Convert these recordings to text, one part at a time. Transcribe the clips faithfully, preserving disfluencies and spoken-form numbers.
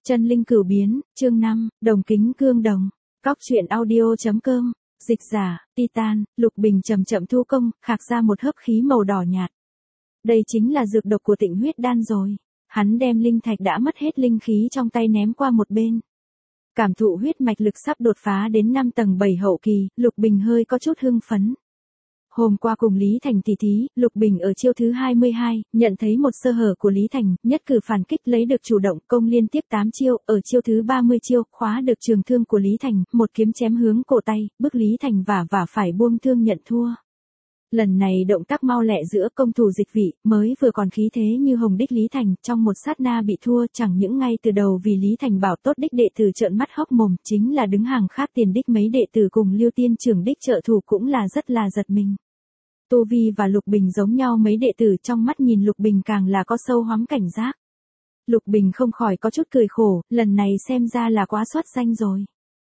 Chân linh cửu biến, chương năm, đồng kính cương đồng. Cóc truyện audio.com, dịch giả, Titan, Lục Bình chậm chậm thu công, khạc ra một hớp khí màu đỏ nhạt. Đây chính là dược độc của Tịnh huyết đan rồi. Hắn đem linh thạch đã mất hết linh khí trong tay ném qua một bên. Cảm thụ huyết mạch lực sắp đột phá đến năm tầng bảy hậu kỳ, Lục Bình hơi có chút hưng phấn. Hôm qua cùng Lý Thành tỉ thí, Lục Bình ở chiêu thứ hai mươi hai, nhận thấy một sơ hở của Lý Thành, nhất cử phản kích lấy được chủ động, công liên tiếp tám chiêu, ở chiêu thứ ba mươi chiêu, khóa được trường thương của Lý Thành, một kiếm chém hướng cổ tay, bức Lý Thành vả vả phải buông thương nhận thua. Lần này động tác mau lẹ giữa công thủ dịch vị, mới vừa còn khí thế như hồng đích Lý Thành, trong một sát na bị thua, chẳng những ngay từ đầu vì Lý Thành bảo tốt đích đệ tử trợn mắt hốc mồm, chính là đứng hàng khác tiền đích mấy đệ tử cùng Liêu Tiên trưởng đích trợ thủ cũng là rất là giật mình. Tu Vi và Lục Bình giống nhau mấy đệ tử trong mắt nhìn Lục Bình càng là có sâu hóm cảnh giác. Lục Bình không khỏi có chút cười khổ, lần này xem ra là quá soát danh rồi.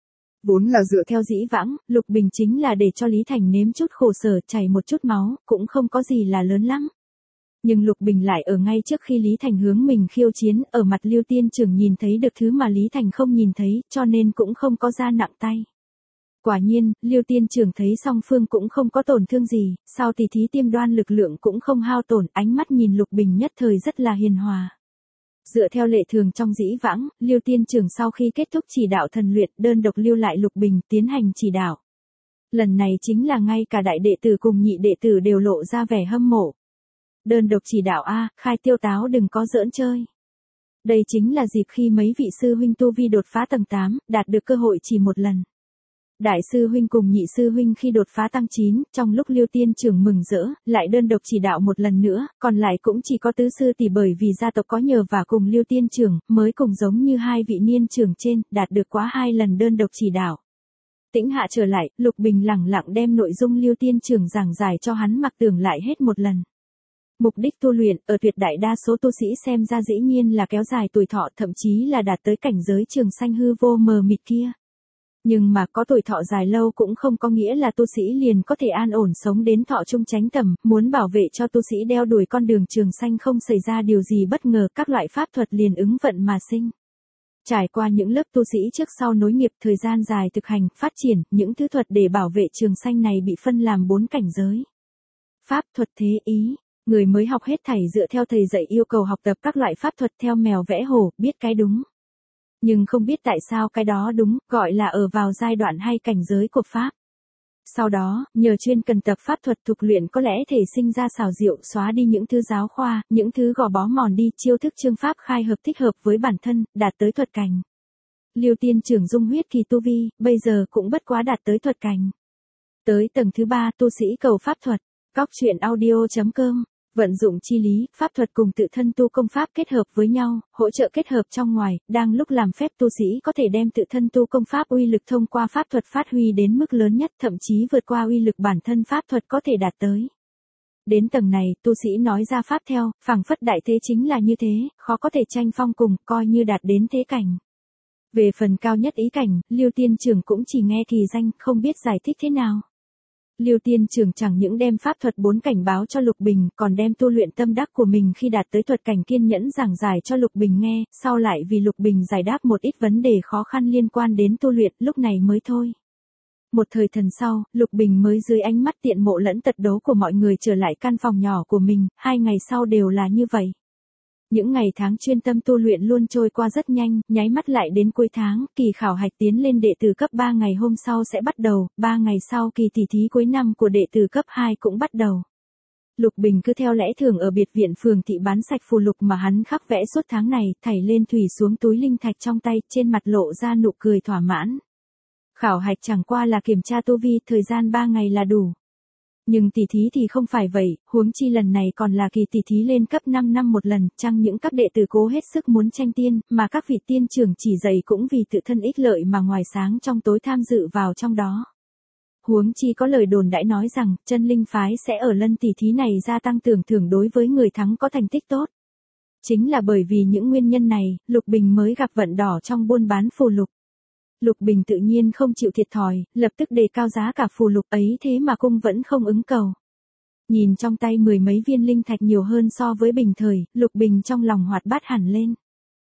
Vốn là dựa theo dĩ vãng, Lục Bình chính là để cho Lý Thành nếm chút khổ sở, chảy một chút máu, cũng không có gì là lớn lắm. Nhưng Lục Bình lại ở ngay trước khi Lý Thành hướng mình khiêu chiến, ở mặt Liêu Tiên trưởng nhìn thấy được thứ mà Lý Thành không nhìn thấy, cho nên cũng không có ra nặng tay. Quả nhiên, Liêu Tiên trưởng thấy song phương cũng không có tổn thương gì, sau tỉ thí tiêm đoan lực lượng cũng không hao tổn, ánh mắt nhìn Lục Bình nhất thời rất là hiền hòa. Dựa theo lệ thường trong dĩ vãng, Liêu Tiên trưởng sau khi kết thúc chỉ đạo thần luyện, đơn độc lưu lại Lục Bình tiến hành chỉ đạo. Lần này chính là ngay cả đại đệ tử cùng nhị đệ tử đều lộ ra vẻ hâm mộ. Đơn độc chỉ đạo a, khai tiêu táo đừng có giỡn chơi. Đây chính là dịp khi mấy vị sư huynh tu vi đột phá tầng tám, đạt được cơ hội chỉ một lần. Đại sư huynh cùng nhị sư huynh khi đột phá tăng chín, trong lúc Liêu Tiên trưởng mừng rỡ, lại đơn độc chỉ đạo một lần nữa, còn lại cũng chỉ có tứ sư tỷ bởi vì gia tộc có nhờ và cùng Liêu Tiên trưởng, mới cùng giống như hai vị niên trưởng trên, đạt được quá hai lần đơn độc chỉ đạo. Tĩnh hạ trở lại, Lục Bình lẳng lặng đem nội dung Liêu Tiên trưởng giảng giải cho hắn mặc tưởng lại hết một lần. Mục đích tu luyện, ở tuyệt đại đa số tu sĩ xem ra dĩ nhiên là kéo dài tuổi thọ, thậm chí là đạt tới cảnh giới trường sanh hư vô mờ mịt kia. Nhưng mà có tuổi thọ dài lâu cũng không có nghĩa là tu sĩ liền có thể an ổn sống đến thọ trung chánh tầm, muốn bảo vệ cho tu sĩ đeo đuổi con đường trường sanh không xảy ra điều gì bất ngờ, các loại pháp thuật liền ứng vận mà sinh. Trải qua những lớp tu sĩ trước sau nối nghiệp, thời gian dài thực hành, phát triển, những thứ thuật để bảo vệ trường sanh này bị phân làm bốn cảnh giới. Pháp thuật thế ý, người mới học hết thảy dựa theo thầy dạy yêu cầu học tập các loại pháp thuật theo mèo vẽ hổ, biết cái đúng. Nhưng không biết tại sao cái đó đúng, gọi là ở vào giai đoạn hay cảnh giới của Pháp. Sau đó, nhờ chuyên cần tập pháp thuật thuộc luyện có lẽ thể sinh ra xảo diệu, xóa đi những thứ giáo khoa, những thứ gò bó mòn đi, chiêu thức chương pháp khai hợp thích hợp với bản thân, đạt tới thuật cảnh. Liêu Tiên trưởng dung huyết kỳ tu vi, bây giờ cũng bất quá đạt tới thuật cảnh. Tới tầng thứ ba, tu sĩ cầu pháp thuật, cóc truyện audio.com. Vận dụng chi lý, pháp thuật cùng tự thân tu công pháp kết hợp với nhau, hỗ trợ kết hợp trong ngoài, đang lúc làm phép tu sĩ có thể đem tự thân tu công pháp uy lực thông qua pháp thuật phát huy đến mức lớn nhất, thậm chí vượt qua uy lực bản thân pháp thuật có thể đạt tới. Đến tầng này, tu sĩ nói ra pháp theo, phảng phất đại thế chính là như thế, khó có thể tranh phong cùng, coi như đạt đến thế cảnh. Về phần cao nhất ý cảnh, Liêu Tiên trưởng cũng chỉ nghe kỳ danh, không biết giải thích thế nào. Liêu Tiên trưởng chẳng những đem pháp thuật bốn cảnh báo cho Lục Bình, còn đem tu luyện tâm đắc của mình khi đạt tới thuật cảnh kiên nhẫn giảng giải cho Lục Bình nghe, sau lại vì Lục Bình giải đáp một ít vấn đề khó khăn liên quan đến tu luyện, lúc này mới thôi. Một thời thần sau, Lục Bình mới dưới ánh mắt tiện mộ lẫn tật đố của mọi người trở lại căn phòng nhỏ của mình, hai ngày sau đều là như vậy. Những ngày tháng chuyên tâm tu luyện luôn trôi qua rất nhanh, nháy mắt lại đến cuối tháng, kỳ khảo hạch tiến lên đệ tử cấp ba ngày hôm sau sẽ bắt đầu, ba ngày sau kỳ tỉ thí cuối năm của đệ tử cấp hai cũng bắt đầu. Lục Bình cứ theo lẽ thường ở biệt viện phường thị bán sạch phù lục mà hắn khắc vẽ suốt tháng này, thảy lên thủy xuống túi linh thạch trong tay, trên mặt lộ ra nụ cười thỏa mãn. Khảo hạch chẳng qua là kiểm tra tu vi, thời gian ba ngày là đủ. Nhưng tỷ thí thì không phải vậy, huống chi lần này còn là kỳ tỷ thí lên cấp năm năm một lần, chăng những các đệ tử cố hết sức muốn tranh tiên, mà các vị tiên trưởng chỉ dạy cũng vì tự thân ích lợi mà ngoài sáng trong tối tham dự vào trong đó. Huống chi có lời đồn đãi nói rằng, chân linh phái sẽ ở lần tỷ thí này gia tăng tưởng thưởng đối với người thắng có thành tích tốt. Chính là bởi vì những nguyên nhân này, Lục Bình mới gặp vận đỏ trong buôn bán phù lục. Lục Bình tự nhiên không chịu thiệt thòi, lập tức đề cao giá cả phù lục ấy, thế mà cung vẫn không ứng cầu. Nhìn trong tay mười mấy viên linh thạch nhiều hơn so với bình thời, Lục Bình trong lòng hoạt bát hẳn lên.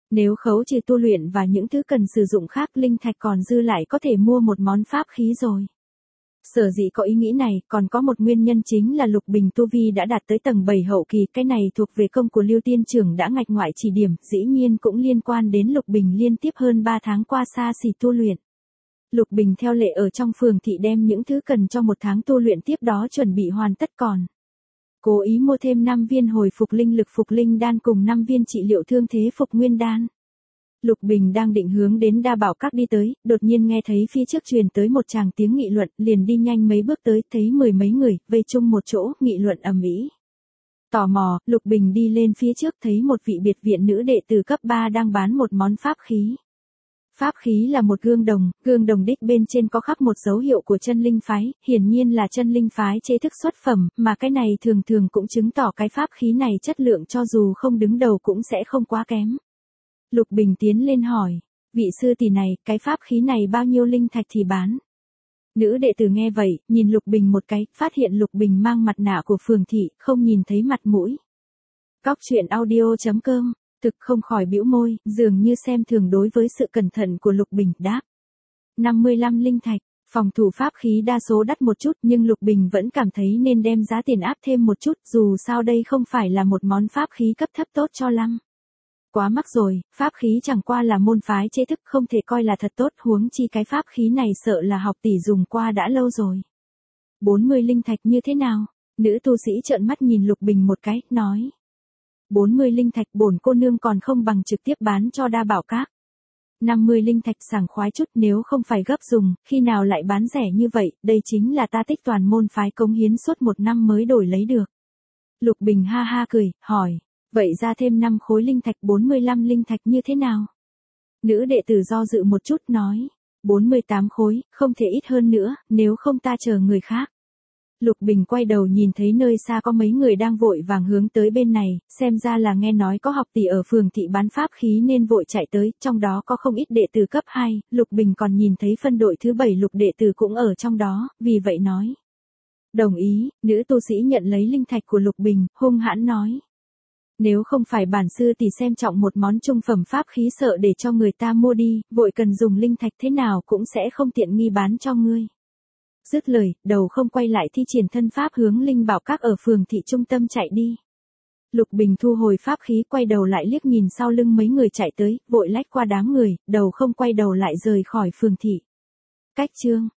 Nếu khấu trừ tu luyện và những thứ cần sử dụng khác, linh thạch còn dư lại có thể mua một món pháp khí rồi. Sở dĩ có ý nghĩ này, còn có một nguyên nhân chính là Lục Bình tu vi đã đạt tới tầng bảy hậu kỳ, cái này thuộc về công của Lưu Tiên Trưởng đã ngạch ngoại chỉ điểm, dĩ nhiên cũng liên quan đến Lục Bình liên tiếp hơn ba tháng qua xa xỉ tu luyện. Lục Bình theo lệ ở trong phường thị đem những thứ cần cho một tháng tu luyện tiếp đó chuẩn bị hoàn tất, còn cố ý mua thêm năm viên hồi phục linh lực phục linh đan cùng năm viên trị liệu thương thế phục nguyên đan. Lục Bình đang định hướng đến Đa Bảo Các đi tới, đột nhiên nghe thấy phía trước truyền tới một tràng tiếng nghị luận, liền đi nhanh mấy bước tới, thấy mười mấy người vây chung một chỗ, nghị luận ầm ĩ. Tò mò, Lục Bình đi lên phía trước thấy một vị biệt viện nữ đệ tử cấp ba đang bán một món pháp khí. Pháp khí là một gương đồng, gương đồng đích bên trên có khắc một dấu hiệu của chân linh phái, hiển nhiên là chân linh phái chế thức xuất phẩm, mà cái này thường thường cũng chứng tỏ cái pháp khí này chất lượng cho dù không đứng đầu cũng sẽ không quá kém. Lục Bình tiến lên hỏi, vị sư tỷ này, cái pháp khí này bao nhiêu linh thạch thì bán? Nữ đệ tử nghe vậy, nhìn Lục Bình một cái, phát hiện Lục Bình mang mặt nạ của phường thị, không nhìn thấy mặt mũi. Cóc truyện audio chấm com, thực không khỏi bĩu môi, dường như xem thường đối với sự cẩn thận của Lục Bình, đáp. năm mươi lăm linh thạch, phòng thủ pháp khí đa số đắt một chút nhưng Lục Bình vẫn cảm thấy nên đem giá tiền áp thêm một chút, dù sao đây không phải là một món pháp khí cấp thấp tốt cho lắm. Quá mắc rồi, pháp khí chẳng qua là môn phái chế thức không thể coi là thật tốt, huống chi cái pháp khí này sợ là học tỷ dùng qua đã lâu rồi. bốn mươi linh thạch như thế nào? Nữ tu sĩ trợn mắt nhìn Lục Bình một cái, nói. bốn mươi linh thạch bổn cô nương còn không bằng trực tiếp bán cho Đa Bảo Các. năm mươi linh thạch sảng khoái chút, nếu không phải gấp dùng, khi nào lại bán rẻ như vậy, đây chính là ta tích toàn môn phái cống hiến suốt một năm mới đổi lấy được. Lục Bình ha ha cười, hỏi. Vậy ra thêm năm khối linh thạch, bốn mươi lăm linh thạch như thế nào? Nữ đệ tử do dự một chút nói, bốn mươi tám khối, không thể ít hơn nữa, nếu không ta chờ người khác. Lục Bình quay đầu nhìn thấy nơi xa có mấy người đang vội vàng hướng tới bên này, xem ra là nghe nói có học tỷ ở phường thị bán pháp khí nên vội chạy tới, trong đó có không ít đệ tử cấp hai, Lục Bình còn nhìn thấy phân đội thứ bảy Lục đệ tử cũng ở trong đó, vì vậy nói. Đồng ý, nữ tu sĩ nhận lấy linh thạch của Lục Bình, hung hãn nói. Nếu không phải bản sư tỷ xem trọng một món trung phẩm pháp khí sợ để cho người ta mua đi, vội cần dùng linh thạch thế nào cũng sẽ không tiện nghi bán cho ngươi. Dứt lời, đầu không quay lại thi triển thân pháp hướng Linh Bảo Các ở phường thị trung tâm chạy đi. Lục Bình thu hồi pháp khí, quay đầu lại liếc nhìn sau lưng mấy người chạy tới, vội lách qua đám người, đầu không quay đầu lại rời khỏi phường thị. Cách chương